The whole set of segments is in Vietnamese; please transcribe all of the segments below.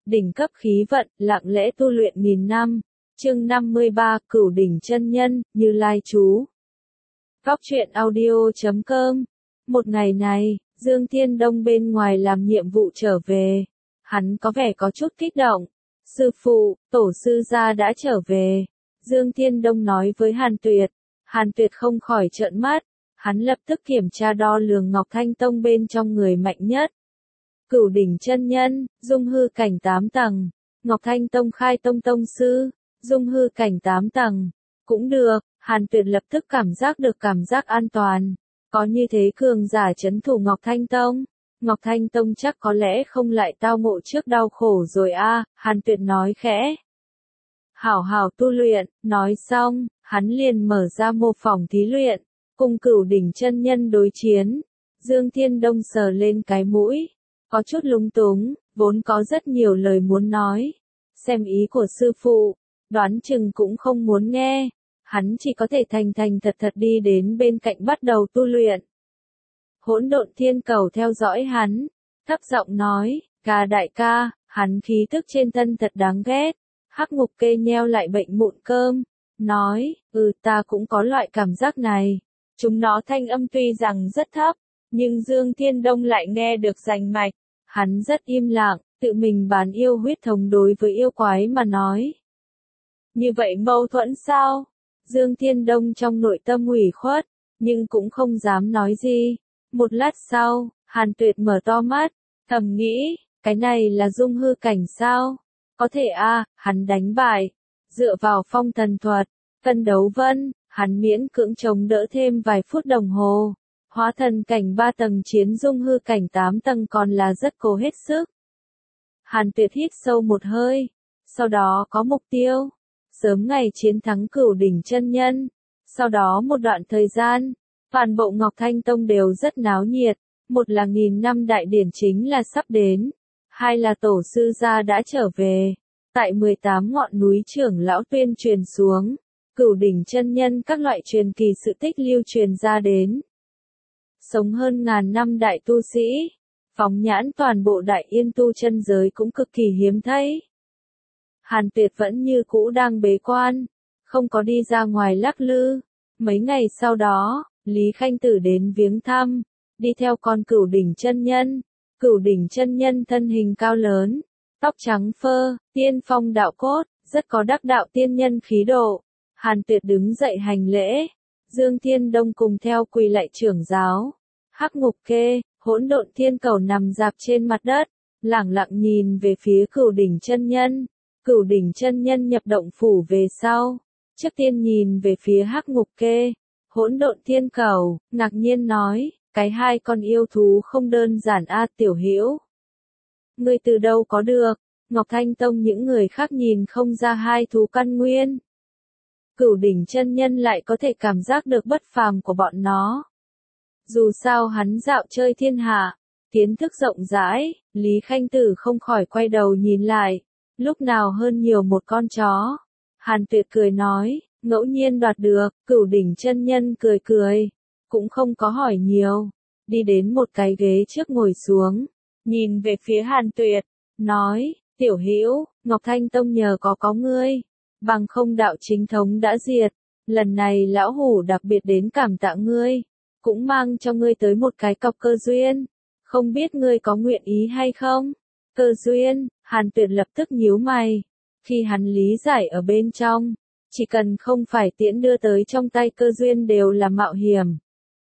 đỉnh cấp khí vận, lặng lẽ tu luyện nghìn năm. Chương 53, Cửu đỉnh chân nhân, Như Lai chú. Góc truyện audio.com. Một ngày này, Dương Thiên Đông bên ngoài làm nhiệm vụ trở về. Hắn có vẻ có chút kích động. Sư phụ, tổ sư gia đã trở về. Dương Thiên Đông nói với Hàn Tuyệt. Hàn Tuyệt không khỏi trợn mắt. Hắn lập tức kiểm tra đo lường Ngọc Thanh Tông bên trong người mạnh nhất. Cửu đỉnh chân nhân, dung hư cảnh 8 tầng. Ngọc Thanh Tông khai tông tông sư, dung hư cảnh 8 tầng. Cũng được, Hàn Tuyệt lập tức cảm giác được cảm giác an toàn. Có như thế cường giả trấn thủ Ngọc Thanh Tông. Ngọc Thanh Tông chắc có lẽ không lại tao ngộ trước đau khổ rồi a. Hàn Tuyệt nói khẽ. Hảo hảo tu luyện, nói xong, hắn liền mở ra mô phỏng thí luyện, cùng cửu đỉnh chân nhân đối chiến. Dương Thiên Đông sờ lên cái mũi, có chút lúng túng, vốn có rất nhiều lời muốn nói. Xem ý của sư phụ, đoán chừng cũng không muốn nghe. Hắn chỉ có thể thành thành thật thật đi đến bên cạnh bắt đầu tu luyện. Hỗn độn thiên cầu theo dõi hắn, thấp giọng nói, ca đại ca, hắn khí tức trên thân thật đáng ghét. Hắc Ngục Kê nheo lại bệnh mụn cơm, nói, ta cũng có loại cảm giác này. Chúng nó thanh âm tuy rằng rất thấp, nhưng Dương Thiên Đông lại nghe được rành mạch. Hắn rất im lặng, tự mình bán yêu huyết thống đối với yêu quái mà nói. Như vậy mâu thuẫn sao? Dương Thiên Đông trong nội tâm ủy khuất, nhưng cũng không dám nói gì. Một lát sau, Hàn Tuyệt mở to mắt, thầm nghĩ, cái này là dung hư cảnh sao? Có thể hắn đánh bại. Dựa vào phong thần thuật, cân đấu vân, hắn miễn cưỡng chống đỡ thêm vài phút đồng hồ. Hóa thần cảnh 3 tầng chiến dung hư cảnh 8 tầng còn là rất cố hết sức. Hàn Tuyệt hít sâu một hơi, sau đó có mục tiêu. Sớm ngày chiến thắng cửu đỉnh chân nhân. Sau đó một đoạn thời gian, toàn bộ Ngọc Thanh Tông đều rất náo nhiệt. Một là 1000 năm đại điển chính là sắp đến. Hai là tổ sư gia đã trở về. Tại 18 ngọn núi trưởng lão tuyên truyền xuống. Cửu đỉnh chân nhân các loại truyền kỳ sự tích lưu truyền ra đến. Sống hơn ngàn năm đại tu sĩ. Phóng nhãn toàn bộ đại yên tu chân giới cũng cực kỳ hiếm thấy. Hàn Tuyệt vẫn như cũ đang bế quan, không có đi ra ngoài lắc lư. Mấy ngày sau đó, Lý Khanh Tử đến viếng thăm, đi theo con cửu đỉnh chân nhân. Cửu đỉnh chân nhân thân hình cao lớn, tóc trắng phơ, tiên phong đạo cốt, rất có đắc đạo tiên nhân khí độ. Hàn Tuyệt đứng dậy hành lễ, Dương Thiên Đông cùng theo quỳ lạy trưởng giáo. Hắc Ngục Kê, hỗn độn thiên cầu nằm dạp trên mặt đất, lẳng lặng nhìn về phía cửu đỉnh chân nhân. Cửu đỉnh chân nhân nhập động phủ về sau, trước tiên nhìn về phía Hắc Ngục Kê, hỗn độn thiên cầu, ngạc nhiên nói, cái hai con yêu thú không đơn giản Tiểu Hữu. Ngươi từ đâu có được? Ngọc Thanh Tông những người khác nhìn không ra hai thú căn nguyên. Cửu đỉnh chân nhân lại có thể cảm giác được bất phàm của bọn nó. Dù sao hắn dạo chơi thiên hạ, kiến thức rộng rãi, Lý Khanh Tử không khỏi quay đầu nhìn lại. Lúc nào hơn nhiều một con chó. Hàn Tuyệt cười nói, ngẫu nhiên đoạt được. Cửu đỉnh chân nhân cười cười, cũng không có hỏi nhiều. Đi đến một cái ghế trước ngồi xuống, nhìn về phía Hàn Tuyệt, nói, Tiểu Hữu, Ngọc Thanh Tông nhờ có ngươi, bằng không đạo chính thống đã diệt. Lần này lão hủ đặc biệt đến cảm tạ ngươi, cũng mang cho ngươi tới một cái cọc cơ duyên. Không biết ngươi có nguyện ý hay không? Cơ duyên, Hàn Tuyệt lập tức nhíu mày. Khi hắn lý giải ở bên trong, chỉ cần không phải tiễn đưa tới trong tay cơ duyên đều là mạo hiểm.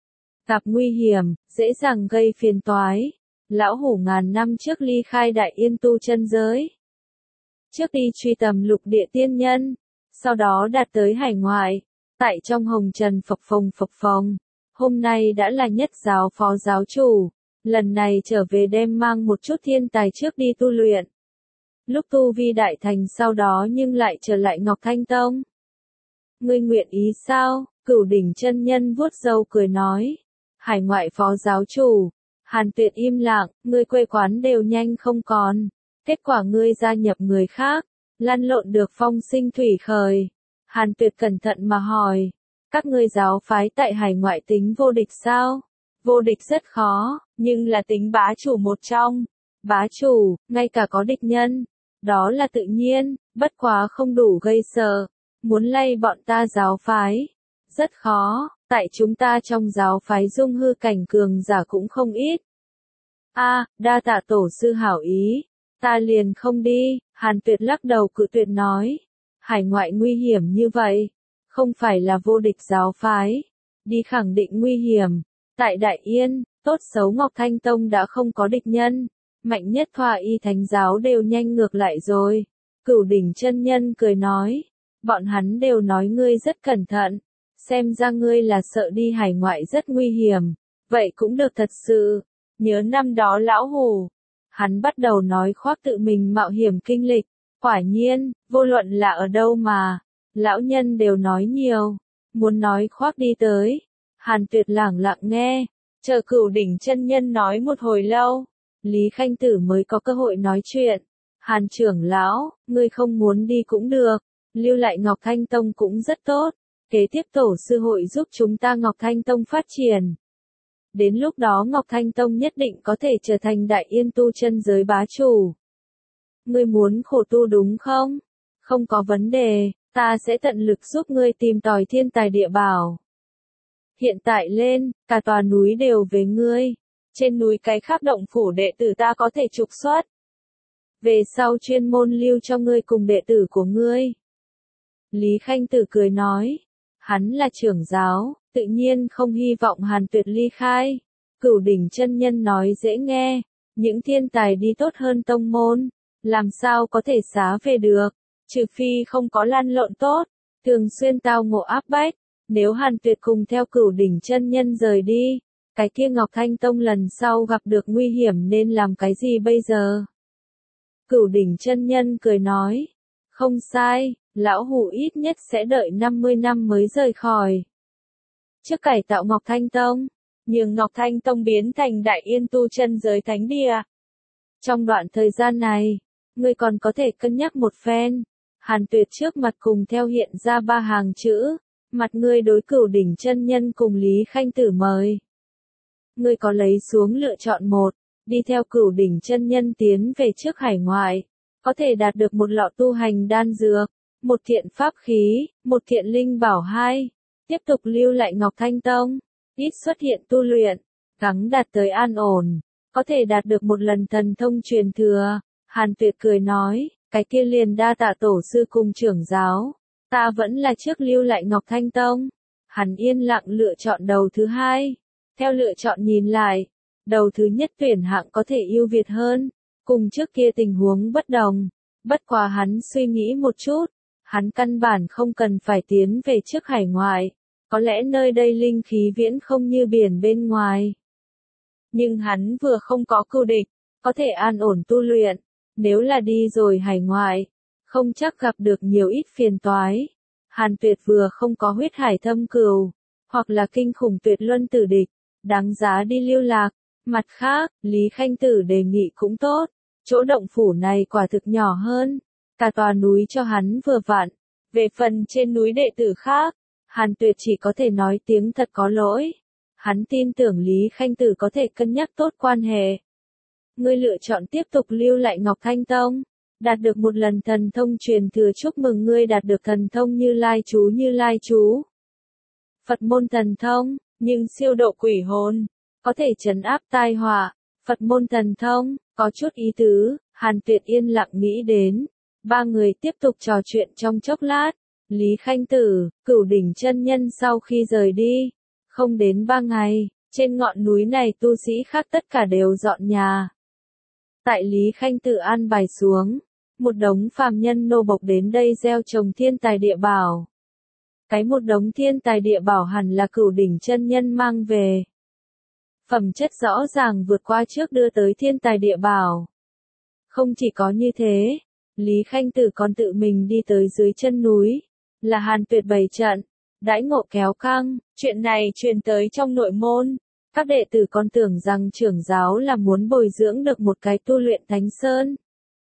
Gặp nguy hiểm, dễ dàng gây phiền toái. Lão hủ ngàn năm trước ly khai đại yên tu chân giới. Trước đi truy tầm lục địa tiên nhân, sau đó đạt tới hải ngoại, tại trong hồng trần phập phồng. Hôm nay đã là nhất giáo phó giáo chủ. Lần này trở về đem mang một chút thiên tài trước đi tu luyện. Lúc tu vi đại thành sau đó nhưng lại trở lại Ngọc Thanh Tông. Ngươi nguyện ý sao? Cửu đỉnh chân nhân vuốt râu cười nói. Hải ngoại phó giáo chủ. Hàn Tuyệt im lặng, ngươi quê quán đều nhanh không còn. Kết quả ngươi gia nhập người khác, lăn lộn được phong sinh thủy khởi. Hàn Tuyệt cẩn thận mà hỏi. Các ngươi giáo phái tại hải ngoại tính vô địch sao? Vô địch rất khó, nhưng là tính bá chủ một trong. Bá chủ, ngay cả có địch nhân, Đó là tự nhiên, bất quá không đủ gây sợ. Muốn lay bọn ta giáo phái. Rất khó, tại chúng ta trong giáo phái dung hư cảnh cường giả cũng không ít. Đa tạ tổ sư hảo ý. Ta liền không đi, Hàn Tuyệt lắc đầu cự tuyệt nói. Hải ngoại nguy hiểm như vậy. Không phải là vô địch giáo phái. Đi khẳng định nguy hiểm. Tại Đại Yên, tốt xấu Ngọc Thanh Tông đã không có địch nhân. Mạnh nhất Thoa Y Thánh giáo đều nhanh ngược lại rồi. Cửu đỉnh chân nhân cười nói. Bọn hắn đều nói ngươi rất cẩn thận. Xem ra ngươi là sợ đi hải ngoại rất nguy hiểm. Vậy cũng được thật sự. Nhớ năm đó lão hù. Hắn bắt đầu nói khoác tự mình mạo hiểm kinh lịch. Quả nhiên, vô luận là ở đâu mà. Lão nhân đều nói nhiều. Muốn nói khoác đi tới. Hàn Tuyệt lẳng lặng nghe. Chờ Cửu đỉnh chân nhân nói một hồi lâu. Lý Khanh Tử mới có cơ hội nói chuyện. Hàn trưởng lão, ngươi không muốn đi cũng được. Lưu lại Ngọc Thanh Tông cũng rất tốt. Kế tiếp tổ sư hội giúp chúng ta Ngọc Thanh Tông phát triển. Đến lúc đó Ngọc Thanh Tông nhất định có thể trở thành Đại Yên tu chân giới bá chủ. Ngươi muốn khổ tu đúng không? Không có vấn đề, ta sẽ tận lực giúp ngươi tìm tòi thiên tài địa bảo. Hiện tại lên, cả tòa núi đều về ngươi. Trên núi cái khác động phủ đệ tử ta có thể trục xuất. Về sau chuyên môn lưu cho ngươi cùng đệ tử của ngươi. Lý Khanh Tử cười nói. Hắn là trưởng giáo, tự nhiên không hy vọng Hàn Tuyệt ly khai. Cửu đỉnh chân nhân nói dễ nghe. Những thiên tài đi tốt hơn tông môn. Làm sao có thể xá về được. Trừ phi không có lăn lộn tốt. Thường xuyên tao ngộ áp bách. Nếu Hàn Tuyệt cùng theo Cửu đỉnh chân nhân rời đi. Cái kia Ngọc Thanh Tông lần sau gặp được nguy hiểm nên làm cái gì bây giờ? Cửu đỉnh chân nhân cười nói. Không sai, lão hủ ít nhất sẽ đợi 50 năm mới rời khỏi. Trước cải tạo Ngọc Thanh Tông, nhường Ngọc Thanh Tông biến thành Đại Yên tu chân giới thánh địa. Trong đoạn thời gian này, ngươi còn có thể cân nhắc một phen. Hàn Tuyệt trước mặt cùng theo hiện ra 3 hàng chữ. Mặt ngươi đối Cửu đỉnh chân nhân cùng Lý Khanh Tử mời. Ngươi có lấy xuống lựa chọn một, đi theo Cửu đỉnh chân nhân tiến về trước hải ngoại, có thể đạt được một lọ tu hành đan dược, một thiện pháp khí, một thiện linh bảo 2, tiếp tục lưu lại Ngọc Thanh Tông, ít xuất hiện tu luyện, gắng đạt tới an ổn, có thể đạt được một lần thần thông truyền thừa. Hàn Tuyệt cười nói, cái kia liền đa tạ tổ sư cùng trưởng giáo, ta vẫn là trước lưu lại Ngọc Thanh Tông. Hắn yên lặng lựa chọn đầu thứ 2. Theo lựa chọn nhìn lại, đầu thứ nhất tuyển hạng có thể ưu việt hơn, cùng trước kia tình huống bất đồng. Bất quá hắn suy nghĩ một chút, hắn căn bản không cần phải tiến về trước hải ngoại, có lẽ nơi đây linh khí viễn không như biển bên ngoài. Nhưng hắn vừa không có cưu địch, có thể an ổn tu luyện, nếu là đi rồi hải ngoại, không chắc gặp được nhiều ít phiền toái. Hàn Tuyệt vừa không có huyết hải thâm cừu, hoặc là kinh khủng tuyệt luân tử địch, đáng giá đi lưu lạc. Mặt khác, Lý Khanh Tử đề nghị cũng tốt, chỗ động phủ này quả thực nhỏ hơn, cả tòa núi cho hắn vừa vặn. Về phần trên núi đệ tử khác, Hàn Tuyệt chỉ có thể nói tiếng thật có lỗi. Hắn tin tưởng Lý Khanh Tử có thể cân nhắc tốt quan hệ. Ngươi lựa chọn tiếp tục lưu lại Ngọc Thanh Tông, đạt được một lần thần thông truyền thừa, chúc mừng ngươi đạt được thần thông Như Lai chú. Phật môn thần thông, nhưng siêu độ quỷ hồn, có thể trấn áp tai họa. Phật môn thần thông, có chút ý tứ. Hàn Tuyệt yên lặng nghĩ đến. 3 người tiếp tục trò chuyện trong chốc lát. Lý Khanh Tử, Cửu đỉnh chân nhân sau khi rời đi, không đến 3 ngày, trên ngọn núi này tu sĩ khác tất cả đều dọn nhà. Tại Lý Khanh Tử an bài xuống, một đống phàm nhân nô bộc đến đây gieo trồng thiên tài địa bảo. Cái một đống thiên tài địa bảo hẳn là Cửu đỉnh chân nhân mang về. Phẩm chất rõ ràng vượt qua trước đưa tới thiên tài địa bảo. Không chỉ có như thế, Lý Khanh Tử còn tự mình đi tới dưới chân núi, là Hàn Tuyệt bày trận, đãi ngộ kéo căng. Chuyện này truyền tới trong nội môn, các đệ tử còn tưởng rằng trưởng giáo là muốn bồi dưỡng được một cái tu luyện thánh sơn.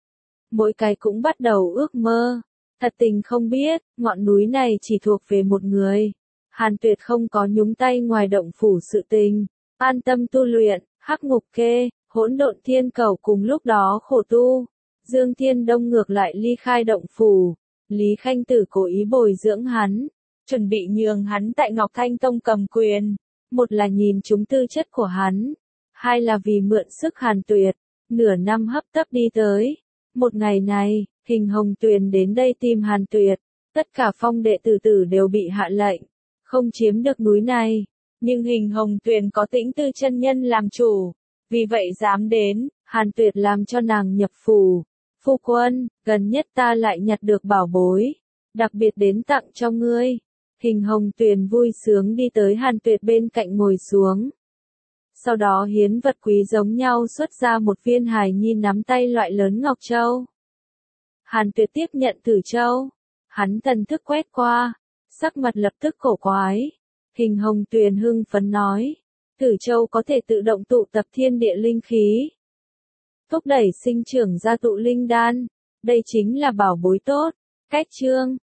Mỗi cái cũng bắt đầu ước mơ, thật tình không biết, ngọn núi này chỉ thuộc về một người. Hàn Tuyệt không có nhúng tay ngoài động phủ sự tình, an tâm tu luyện. Hắc Ngục Kê, Hỗn Độn Thiên Cầu cùng lúc đó khổ tu, Dương Thiên Đông ngược lại ly khai động phủ. Lý Khanh Tử cố ý bồi dưỡng hắn, chuẩn bị nhường hắn tại Ngọc Thanh Tông cầm quyền. Một là nhìn chúng tư chất của hắn, hai là vì mượn sức Hàn Tuyệt, nửa năm hấp tấp đi tới. Một ngày này, Hình Hồng Tuyền đến đây tìm Hàn Tuyệt, tất cả phong đệ tử đều bị hạ lệnh, không chiếm được núi này, nhưng Hình Hồng Tuyền có Tĩnh Tư chân nhân làm chủ, vì vậy dám đến. Hàn Tuyệt làm cho nàng nhập phủ. Phu quân, gần nhất ta lại nhặt được bảo bối, đặc biệt đến tặng cho ngươi. Hình Hồng Tuyền vui sướng đi tới Hàn Tuyệt bên cạnh ngồi xuống. Sau đó hiến vật quý giống nhau xuất ra một viên hài nhi nắm tay loại lớn ngọc châu. Hàn Tuyệt tiếp nhận Tử Châu, hắn thần thức quét qua, sắc mặt lập tức cổ quái. Hình Hồng Tuyền hưng phấn nói, Tử Châu có thể tự động tụ tập thiên địa linh khí, thúc đẩy sinh trưởng ra tụ linh đan, đây chính là bảo bối tốt. Cách chương